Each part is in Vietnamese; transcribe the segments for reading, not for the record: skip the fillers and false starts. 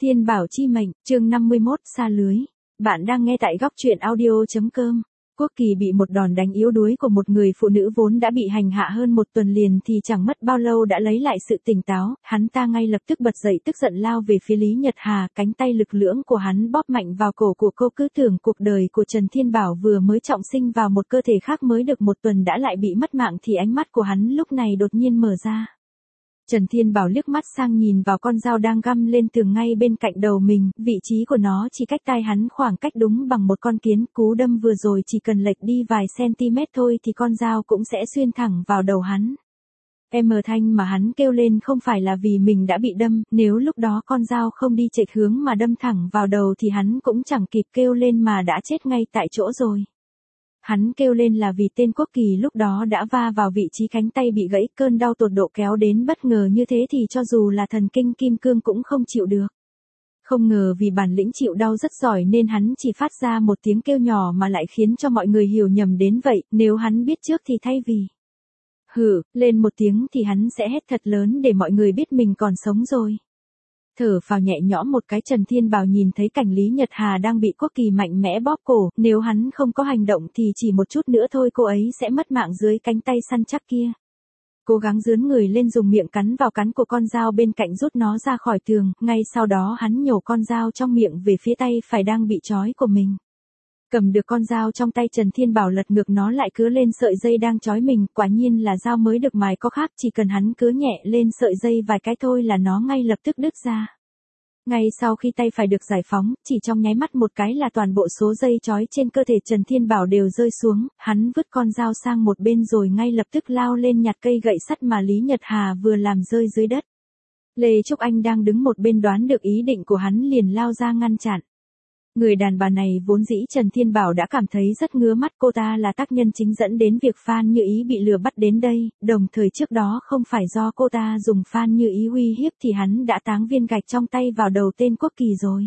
Thiên Bảo chi mệnh, chương 51, xa lưới. Bạn đang nghe tại góc truyện audio.com. Quốc Kỳ bị một đòn đánh yếu đuối của một người phụ nữ vốn đã bị hành hạ hơn một tuần liền thì chẳng mất bao lâu đã lấy lại sự tỉnh táo, hắn ta ngay lập tức bật dậy tức giận lao về phía Lý Nhật Hà, cánh tay lực lưỡng của hắn bóp mạnh vào cổ của cô, cứ tưởng cuộc đời của Trần Thiên Bảo vừa mới trọng sinh vào một cơ thể khác mới được một tuần đã lại bị mất mạng thì ánh mắt của hắn lúc này đột nhiên mở ra. Trần Thiên Bảo liếc mắt sang nhìn vào con dao đang găm lên tường ngay bên cạnh đầu mình, vị trí của nó chỉ cách tai hắn khoảng cách đúng bằng một con kiến, cú đâm vừa rồi chỉ cần lệch đi vài cm thôi thì con dao cũng sẽ xuyên thẳng vào đầu hắn. Thanh mà hắn kêu lên không phải là vì mình đã bị đâm, nếu lúc đó con dao không đi chệch hướng mà đâm thẳng vào đầu thì hắn cũng chẳng kịp kêu lên mà đã chết ngay tại chỗ rồi. Hắn kêu lên là vì tên Quốc Kỳ lúc đó đã va vào vị trí cánh tay bị gãy, cơn đau tột độ kéo đến bất ngờ như thế thì cho dù là thần kinh kim cương cũng không chịu được. Không ngờ vì bản lĩnh chịu đau rất giỏi nên hắn chỉ phát ra một tiếng kêu nhỏ mà lại khiến cho mọi người hiểu nhầm đến vậy, nếu hắn biết trước thì thay vì lên một tiếng thì hắn sẽ hét thật lớn để mọi người biết mình còn sống rồi. Thở phào nhẹ nhõm một cái, Trần Thiên Bảo nhìn thấy cảnh Lý Nhật Hà đang bị Quốc Kỳ mạnh mẽ bóp cổ, nếu hắn không có hành động thì chỉ một chút nữa thôi cô ấy sẽ mất mạng dưới cánh tay săn chắc kia. Cố gắng dướn người lên dùng miệng cắn vào cắn của con dao bên cạnh rút nó ra khỏi tường, ngay sau đó hắn nhổ con dao trong miệng về phía tay phải đang bị trói của mình. Cầm được con dao trong tay, Trần Thiên Bảo lật ngược nó lại cứa lên sợi dây đang trói mình, quả nhiên là dao mới được mài có khác, chỉ cần hắn cứa nhẹ lên sợi dây vài cái thôi là nó ngay lập tức đứt ra. Ngay sau khi tay phải được giải phóng, chỉ trong nháy mắt một cái là toàn bộ số dây trói trên cơ thể Trần Thiên Bảo đều rơi xuống, hắn vứt con dao sang một bên rồi ngay lập tức lao lên nhặt cây gậy sắt mà Lý Nhật Hà vừa làm rơi dưới đất. Lê Trúc Anh đang đứng một bên đoán được ý định của hắn liền lao ra ngăn chặn. Người đàn bà này vốn dĩ Trần Thiên Bảo đã cảm thấy rất ngứa mắt, cô ta là tác nhân chính dẫn đến việc Phan Như Ý bị lừa bắt đến đây, đồng thời trước đó không phải do cô ta dùng Phan Như Ý uy hiếp thì hắn đã táng viên gạch trong tay vào đầu tên Quốc Kỳ rồi.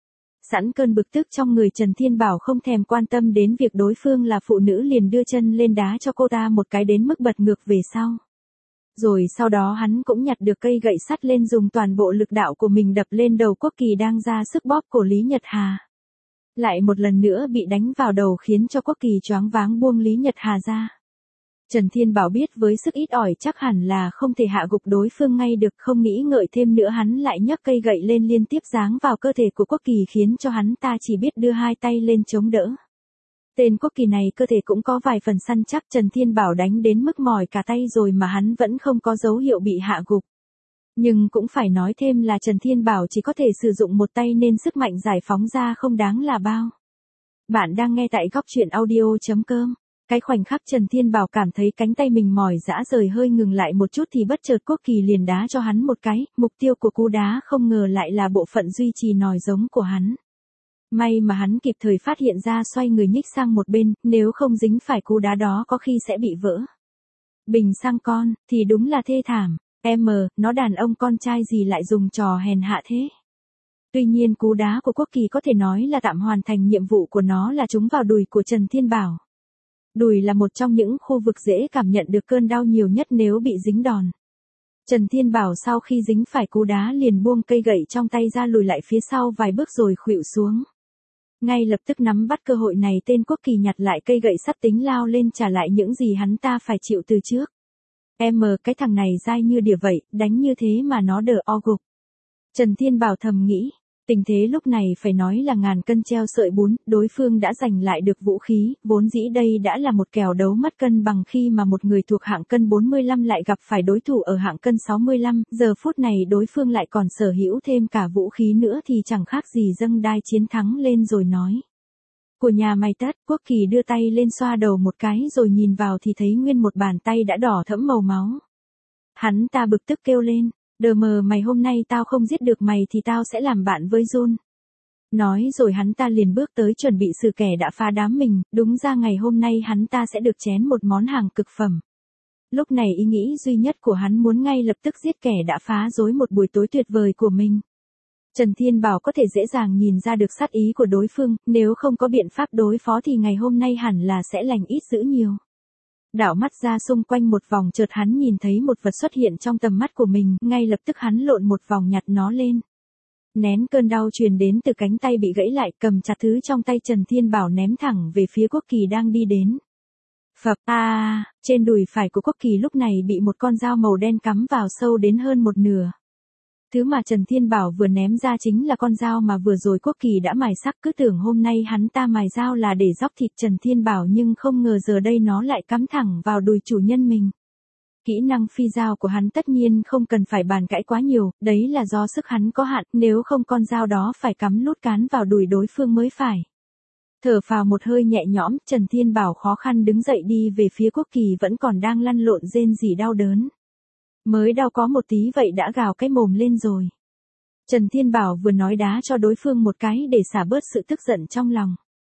Sẵn cơn bực tức trong người, Trần Thiên Bảo không thèm quan tâm đến việc đối phương là phụ nữ liền đưa chân lên đá cho cô ta một cái đến mức bật ngược về sau. Rồi sau đó hắn cũng nhặt được cây gậy sắt lên dùng toàn bộ lực đạo của mình đập lên đầu Quốc Kỳ đang ra sức bóp cổ Lý Nhật Hà. Lại một lần nữa bị đánh vào đầu khiến cho Quốc Kỳ choáng váng buông Lý Nhật Hà ra. Trần Thiên Bảo biết với sức ít ỏi chắc hẳn là không thể hạ gục đối phương ngay được, không nghĩ ngợi thêm nữa hắn lại nhấc cây gậy lên liên tiếp giáng vào cơ thể của Quốc Kỳ khiến cho hắn ta chỉ biết đưa hai tay lên chống đỡ. Tên Quốc Kỳ này cơ thể cũng có vài phần săn chắc, Trần Thiên Bảo đánh đến mức mỏi cả tay rồi mà hắn vẫn không có dấu hiệu bị hạ gục. Nhưng cũng phải nói thêm là Trần Thiên Bảo chỉ có thể sử dụng một tay nên sức mạnh giải phóng ra không đáng là bao. Bạn đang nghe tại góc truyện audio.com. Cái khoảnh khắc Trần Thiên Bảo cảm thấy cánh tay mình mỏi rã rời hơi ngừng lại một chút thì bất chợt Quốc Kỳ liền đá cho hắn một cái, mục tiêu của cú đá không ngờ lại là bộ phận duy trì nòi giống của hắn. May mà hắn kịp thời phát hiện ra, xoay người nhích sang một bên, nếu không dính phải cú đá đó có khi sẽ bị vỡ. Bình sang con, thì đúng là thê thảm. Nó đàn ông con trai gì lại dùng trò hèn hạ thế. Tuy nhiên cú đá của Quốc Kỳ có thể nói là tạm hoàn thành nhiệm vụ của nó là trúng vào đùi của Trần Thiên Bảo. Đùi là một trong những khu vực dễ cảm nhận được cơn đau nhiều nhất nếu bị dính đòn. Trần Thiên Bảo sau khi dính phải cú đá liền buông cây gậy trong tay ra, lùi lại phía sau vài bước rồi khuỵu xuống. Ngay lập tức nắm bắt cơ hội này, tên Quốc Kỳ nhặt lại cây gậy sắt tính lao lên trả lại những gì hắn ta phải chịu từ trước. Cái thằng này dai như đỉa vậy, đánh như thế mà nó đỡ o gục. Trần Thiên Bảo thầm nghĩ, tình thế lúc này phải nói là ngàn cân treo sợi bún, đối phương đã giành lại được vũ khí, vốn dĩ đây đã là một kèo đấu mất cân bằng khi mà một người thuộc hạng cân 45 lại gặp phải đối thủ ở hạng cân 65, giờ phút này đối phương lại còn sở hữu thêm cả vũ khí nữa thì chẳng khác gì dâng đai chiến thắng lên rồi nói. Của nhà mày tất. Quốc Kỳ đưa tay lên xoa đầu một cái rồi nhìn vào thì thấy nguyên một bàn tay đã đỏ thẫm màu máu. Hắn ta bực tức kêu lên, đờ mờ mày, hôm nay tao không giết được mày thì tao sẽ làm bạn với Jun. Nói rồi hắn ta liền bước tới chuẩn bị xử kẻ đã phá đám mình, đúng ra ngày hôm nay hắn ta sẽ được chén một món hàng cực phẩm. Lúc này ý nghĩ duy nhất của hắn muốn ngay lập tức giết kẻ đã phá rối một buổi tối tuyệt vời của mình. Trần Thiên Bảo có thể dễ dàng nhìn ra được sát ý của đối phương, nếu không có biện pháp đối phó thì ngày hôm nay hẳn là sẽ lành ít dữ nhiều. Đảo mắt ra xung quanh một vòng, chợt hắn nhìn thấy một vật xuất hiện trong tầm mắt của mình, ngay lập tức hắn lộn một vòng nhặt nó lên. Nén cơn đau truyền đến từ cánh tay bị gãy lại, cầm chặt thứ trong tay Trần Thiên Bảo ném thẳng về phía Quốc Kỳ đang đi đến. Phập trên đùi phải của Quốc Kỳ lúc này bị một con dao màu đen cắm vào sâu đến hơn một nửa. Thứ mà Trần Thiên Bảo vừa ném ra chính là con dao mà vừa rồi Quốc Kỳ đã mài sắc, cứ tưởng hôm nay hắn ta mài dao là để róc thịt Trần Thiên Bảo nhưng không ngờ giờ đây nó lại cắm thẳng vào đùi chủ nhân mình. Kỹ năng phi dao của hắn tất nhiên không cần phải bàn cãi quá nhiều, đấy là do sức hắn có hạn, nếu không con dao đó phải cắm lút cán vào đùi đối phương mới phải. Thở phào một hơi nhẹ nhõm, Trần Thiên Bảo khó khăn đứng dậy đi về phía Quốc Kỳ vẫn còn đang lăn lộn rên rỉ đau đớn. Mới đau có một tí vậy đã gào cái mồm lên rồi. Trần Thiên Bảo vừa nói đá cho đối phương một cái để xả bớt sự tức giận trong lòng.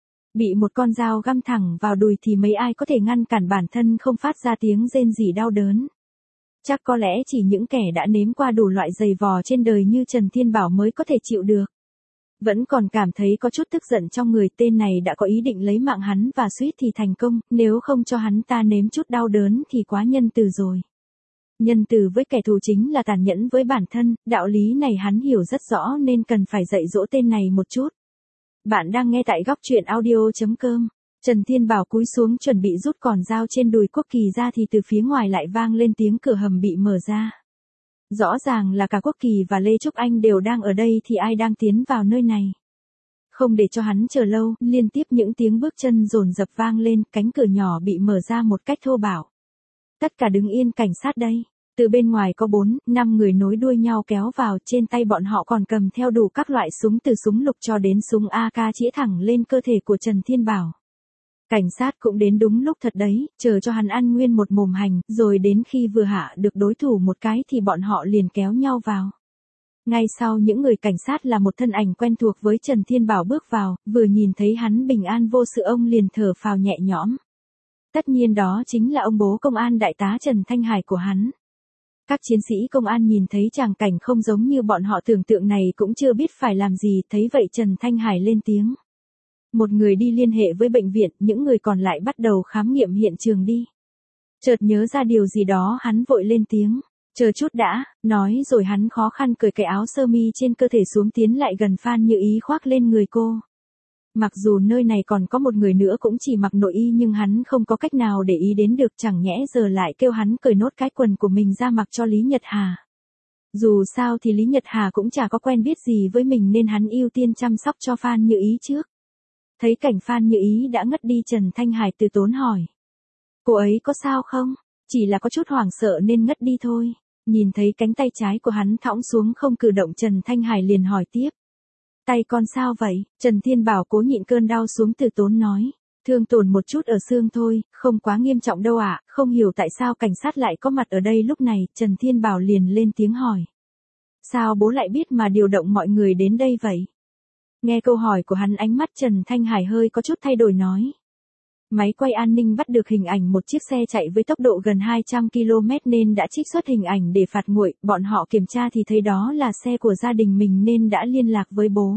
Bị một con dao găm thẳng vào đùi thì mấy ai có thể ngăn cản bản thân không phát ra tiếng rên rỉ đau đớn. Chắc có lẽ chỉ những kẻ đã nếm qua đủ loại giày vò trên đời như Trần Thiên Bảo mới có thể chịu được. Vẫn còn cảm thấy có chút tức giận trong người, tên này đã có ý định lấy mạng hắn và suýt thì thành công, nếu không cho hắn ta nếm chút đau đớn thì quá nhân từ rồi. Nhân từ với kẻ thù chính là tàn nhẫn với bản thân, đạo lý này hắn hiểu rất rõ nên cần phải dạy dỗ tên này một chút. Bạn đang nghe tại góc truyện audio.com. Trần Thiên Bảo cúi xuống chuẩn bị rút con dao trên đùi Quốc Kỳ ra thì từ phía ngoài lại vang lên tiếng cửa hầm bị mở ra. Rõ ràng là cả Quốc Kỳ và Lê Trúc Anh đều đang ở đây thì ai đang tiến vào nơi này. Không để cho hắn chờ lâu, liên tiếp những tiếng bước chân dồn dập vang lên, cánh cửa nhỏ bị mở ra một cách thô bạo. Tất cả đứng yên, cảnh sát đây. Từ bên ngoài có 4-5 người nối đuôi nhau kéo vào, trên tay bọn họ còn cầm theo đủ các loại súng từ súng lục cho đến súng AK chĩa thẳng lên cơ thể của Trần Thiên Bảo. Cảnh sát cũng đến đúng lúc thật đấy, chờ cho hắn ăn nguyên một mồm hành, rồi đến khi vừa hạ được đối thủ một cái thì bọn họ liền kéo nhau vào. Ngay sau những người cảnh sát là một thân ảnh quen thuộc với Trần Thiên Bảo bước vào, vừa nhìn thấy hắn bình an vô sự ông liền thở phào nhẹ nhõm. Tất nhiên đó chính là ông bố công an đại tá Trần Thanh Hải của hắn. Các chiến sĩ công an nhìn thấy tràng cảnh không giống như bọn họ tưởng tượng này cũng chưa biết phải làm gì, thấy vậy Trần Thanh Hải lên tiếng. Một người đi liên hệ với bệnh viện, những người còn lại bắt đầu khám nghiệm hiện trường đi. Chợt nhớ ra điều gì đó hắn vội lên tiếng. Chờ chút đã, nói rồi hắn khó khăn cởi cái áo sơ mi trên cơ thể xuống tiến lại gần Phan Như Ý khoác lên người cô. Mặc dù nơi này còn có một người nữa cũng chỉ mặc nội y nhưng hắn không có cách nào để ý đến được, chẳng nhẽ giờ lại kêu hắn cởi nốt cái quần của mình ra mặc cho Lý Nhật Hà. Dù sao thì Lý Nhật Hà cũng chả có quen biết gì với mình nên hắn ưu tiên chăm sóc cho Phan Như Ý trước. Thấy cảnh Phan Như Ý đã ngất đi, Trần Thanh Hải từ tốn hỏi. Cô ấy có sao không? Chỉ là có chút hoảng sợ nên ngất đi thôi. Nhìn thấy cánh tay trái của hắn thõng xuống không cử động, Trần Thanh Hải liền hỏi tiếp. Tay con sao vậy? Trần Thiên Bảo cố nhịn cơn đau xuống từ tốn nói. Thương tổn một chút ở xương thôi, không quá nghiêm trọng đâu ạ. Không hiểu tại sao cảnh sát lại có mặt ở đây lúc này, Trần Thiên Bảo liền lên tiếng hỏi. Sao bố lại biết mà điều động mọi người đến đây vậy? Nghe câu hỏi của hắn, ánh mắt Trần Thanh Hải hơi có chút thay đổi nói. Máy quay an ninh bắt được hình ảnh một chiếc xe chạy với tốc độ gần 200 km nên đã trích xuất hình ảnh để phạt nguội, bọn họ kiểm tra thì thấy đó là xe của gia đình mình nên đã liên lạc với bố.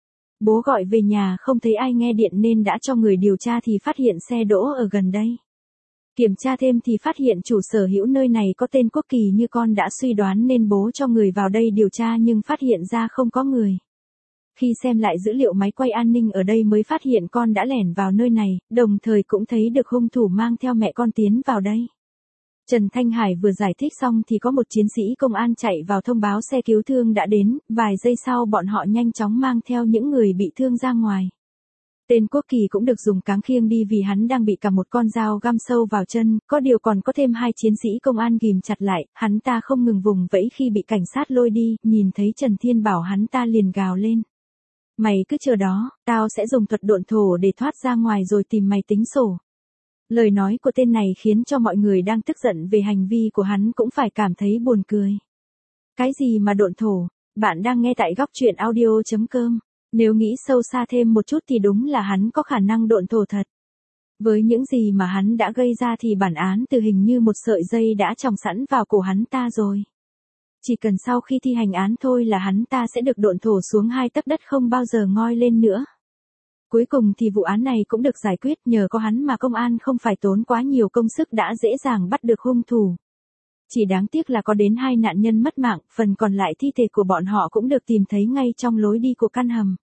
Bố gọi về nhà không thấy ai nghe điện nên đã cho người điều tra thì phát hiện xe đỗ ở gần đây. Kiểm tra thêm thì phát hiện chủ sở hữu nơi này có tên Quốc Kỳ như con đã suy đoán nên bố cho người vào đây điều tra nhưng phát hiện ra không có người. Khi xem lại dữ liệu máy quay an ninh ở đây mới phát hiện con đã lẻn vào nơi này, đồng thời cũng thấy được hung thủ mang theo mẹ con tiến vào đây. Trần Thanh Hải vừa giải thích xong thì có một chiến sĩ công an chạy vào thông báo xe cứu thương đã đến, vài giây sau bọn họ nhanh chóng mang theo những người bị thương ra ngoài. Tên Quốc Kỳ cũng được dùng cáng khiêng đi vì hắn đang bị cả một con dao găm sâu vào chân, có điều còn có thêm 2 chiến sĩ công an ghìm chặt lại, hắn ta không ngừng vùng vẫy khi bị cảnh sát lôi đi, nhìn thấy Trần Thiên Bảo hắn ta liền gào lên. Mày cứ chờ đó, tao sẽ dùng thuật độn thổ để thoát ra ngoài rồi tìm mày tính sổ. Lời nói của tên này khiến cho mọi người đang tức giận về hành vi của hắn cũng phải cảm thấy buồn cười. Cái gì mà độn thổ? Bạn đang nghe tại góc truyện audio.com. Nếu nghĩ sâu xa thêm một chút thì đúng là hắn có khả năng độn thổ thật. Với những gì mà hắn đã gây ra thì bản án tử hình như một sợi dây đã chòng sẵn vào cổ hắn ta rồi. Chỉ cần sau khi thi hành án thôi là hắn ta sẽ được độn thổ xuống 2 tấc đất không bao giờ ngoi lên nữa. Cuối cùng thì vụ án này cũng được giải quyết, nhờ có hắn mà công an không phải tốn quá nhiều công sức đã dễ dàng bắt được hung thủ. Chỉ đáng tiếc là có đến 2 nạn nhân mất mạng, phần còn lại thi thể của bọn họ cũng được tìm thấy ngay trong lối đi của căn hầm.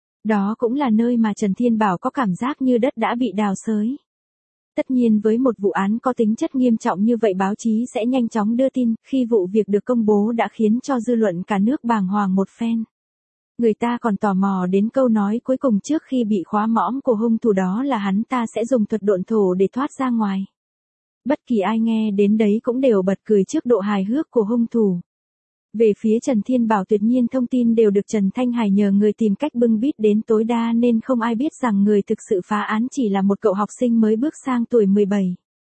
Đó cũng là nơi mà Trần Thiên Bảo có cảm giác như đất đã bị đào xới. Tất nhiên với một vụ án có tính chất nghiêm trọng như vậy báo chí sẽ nhanh chóng đưa tin, khi vụ việc được công bố đã khiến cho dư luận cả nước bàng hoàng một phen. Người ta còn tò mò đến câu nói cuối cùng trước khi bị khóa mõm của hung thủ, đó là hắn ta sẽ dùng thuật độn thổ để thoát ra ngoài. Bất kỳ ai nghe đến đấy cũng đều bật cười trước độ hài hước của hung thủ. Về phía Trần Thiên Bảo tuyệt nhiên thông tin đều được Trần Thanh Hải nhờ người tìm cách bưng bít đến tối đa nên không ai biết rằng người thực sự phá án chỉ là một cậu học sinh mới bước sang tuổi 17.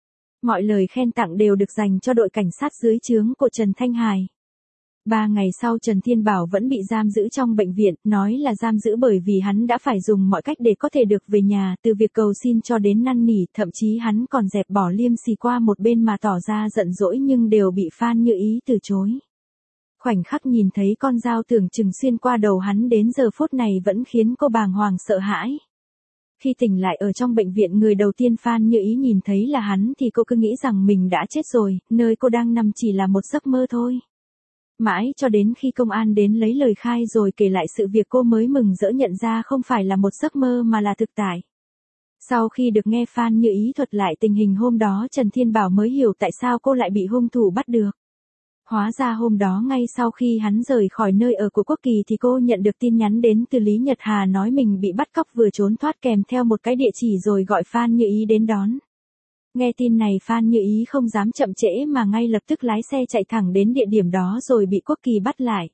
Mọi lời khen tặng đều được dành cho đội cảnh sát dưới trướng của Trần Thanh Hải. 3 ngày sau Trần Thiên Bảo vẫn bị giam giữ trong bệnh viện, nói là giam giữ bởi vì hắn đã phải dùng mọi cách để có thể được về nhà, từ việc cầu xin cho đến năn nỉ, thậm chí hắn còn dẹp bỏ liêm sỉ qua một bên mà tỏ ra giận dỗi nhưng đều bị Phan Như Ý từ chối. Khoảnh khắc nhìn thấy con dao tưởng chừng xuyên qua đầu hắn đến giờ phút này vẫn khiến cô bàng hoàng sợ hãi. Khi tỉnh lại ở trong bệnh viện, người đầu tiên Phan Như Ý nhìn thấy là hắn thì cô cứ nghĩ rằng mình đã chết rồi, nơi cô đang nằm chỉ là một giấc mơ thôi. Mãi cho đến khi công an đến lấy lời khai rồi kể lại sự việc cô mới mừng rỡ nhận ra không phải là một giấc mơ mà là thực tại. Sau khi được nghe Phan Như Ý thuật lại tình hình hôm đó, Trần Thiên Bảo mới hiểu tại sao cô lại bị hung thủ bắt được. Hóa ra hôm đó ngay sau khi hắn rời khỏi nơi ở của Quốc Kỳ thì cô nhận được tin nhắn đến từ Lý Nhật Hà nói mình bị bắt cóc vừa trốn thoát kèm theo một cái địa chỉ rồi gọi Phan Như Ý đến đón. Nghe tin này Phan Như Ý không dám chậm trễ mà ngay lập tức lái xe chạy thẳng đến địa điểm đó rồi bị Quốc Kỳ bắt lại.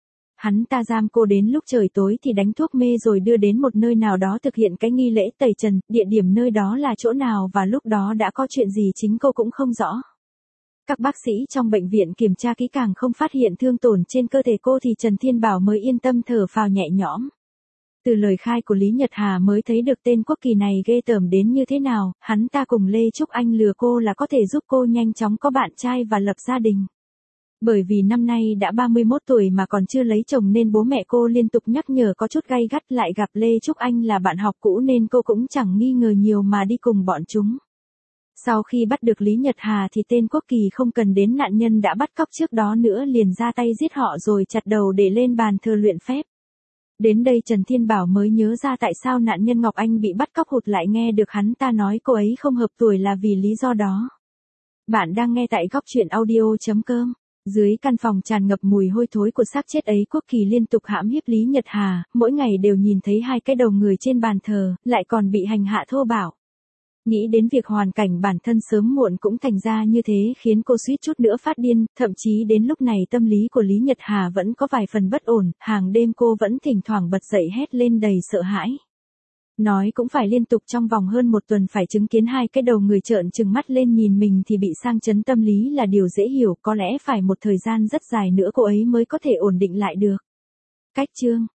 Hắn ta giam cô đến lúc trời tối thì đánh thuốc mê rồi đưa đến một nơi nào đó thực hiện cái nghi lễ tẩy trần, địa điểm nơi đó là chỗ nào và lúc đó đã có chuyện gì chính cô cũng không rõ. Các bác sĩ trong bệnh viện kiểm tra kỹ càng không phát hiện thương tổn trên cơ thể cô thì Trần Thiên Bảo mới yên tâm thở phào nhẹ nhõm. Từ lời khai của Lý Nhật Hà mới thấy được tên Quốc Kỳ này ghê tởm đến như thế nào, hắn ta cùng Lê Trúc Anh lừa cô là có thể giúp cô nhanh chóng có bạn trai và lập gia đình. Bởi vì năm nay đã 31 tuổi mà còn chưa lấy chồng nên bố mẹ cô liên tục nhắc nhở có chút gay gắt, lại gặp Lê Trúc Anh là bạn học cũ nên cô cũng chẳng nghi ngờ nhiều mà đi cùng bọn chúng. Sau khi bắt được Lý Nhật Hà thì tên Quốc Kỳ không cần đến nạn nhân đã bắt cóc trước đó nữa liền ra tay giết họ rồi chặt đầu để lên bàn thờ luyện phép. Đến đây Trần Thiên Bảo mới nhớ ra tại sao nạn nhân Ngọc Anh bị bắt cóc hụt lại nghe được hắn ta nói cô ấy không hợp tuổi là vì lý do đó. Bạn đang nghe tại góc truyện audio.com. Dưới căn phòng tràn ngập mùi hôi thối của xác chết ấy, Quốc Kỳ liên tục hãm hiếp Lý Nhật Hà, mỗi ngày đều nhìn thấy 2 cái đầu người trên bàn thờ, lại còn bị hành hạ thô bạo. Nghĩ đến việc hoàn cảnh bản thân sớm muộn cũng thành ra như thế khiến cô suýt chút nữa phát điên, thậm chí đến lúc này tâm lý của Lý Nhật Hà vẫn có vài phần bất ổn, hàng đêm cô vẫn thỉnh thoảng bật dậy hét lên đầy sợ hãi. Nói cũng phải liên tục trong vòng hơn 1 tuần phải chứng kiến 2 cái đầu người trợn trừng mắt lên nhìn mình thì bị sang chấn tâm lý là điều dễ hiểu, có lẽ phải một thời gian rất dài nữa cô ấy mới có thể ổn định lại được. Cách chương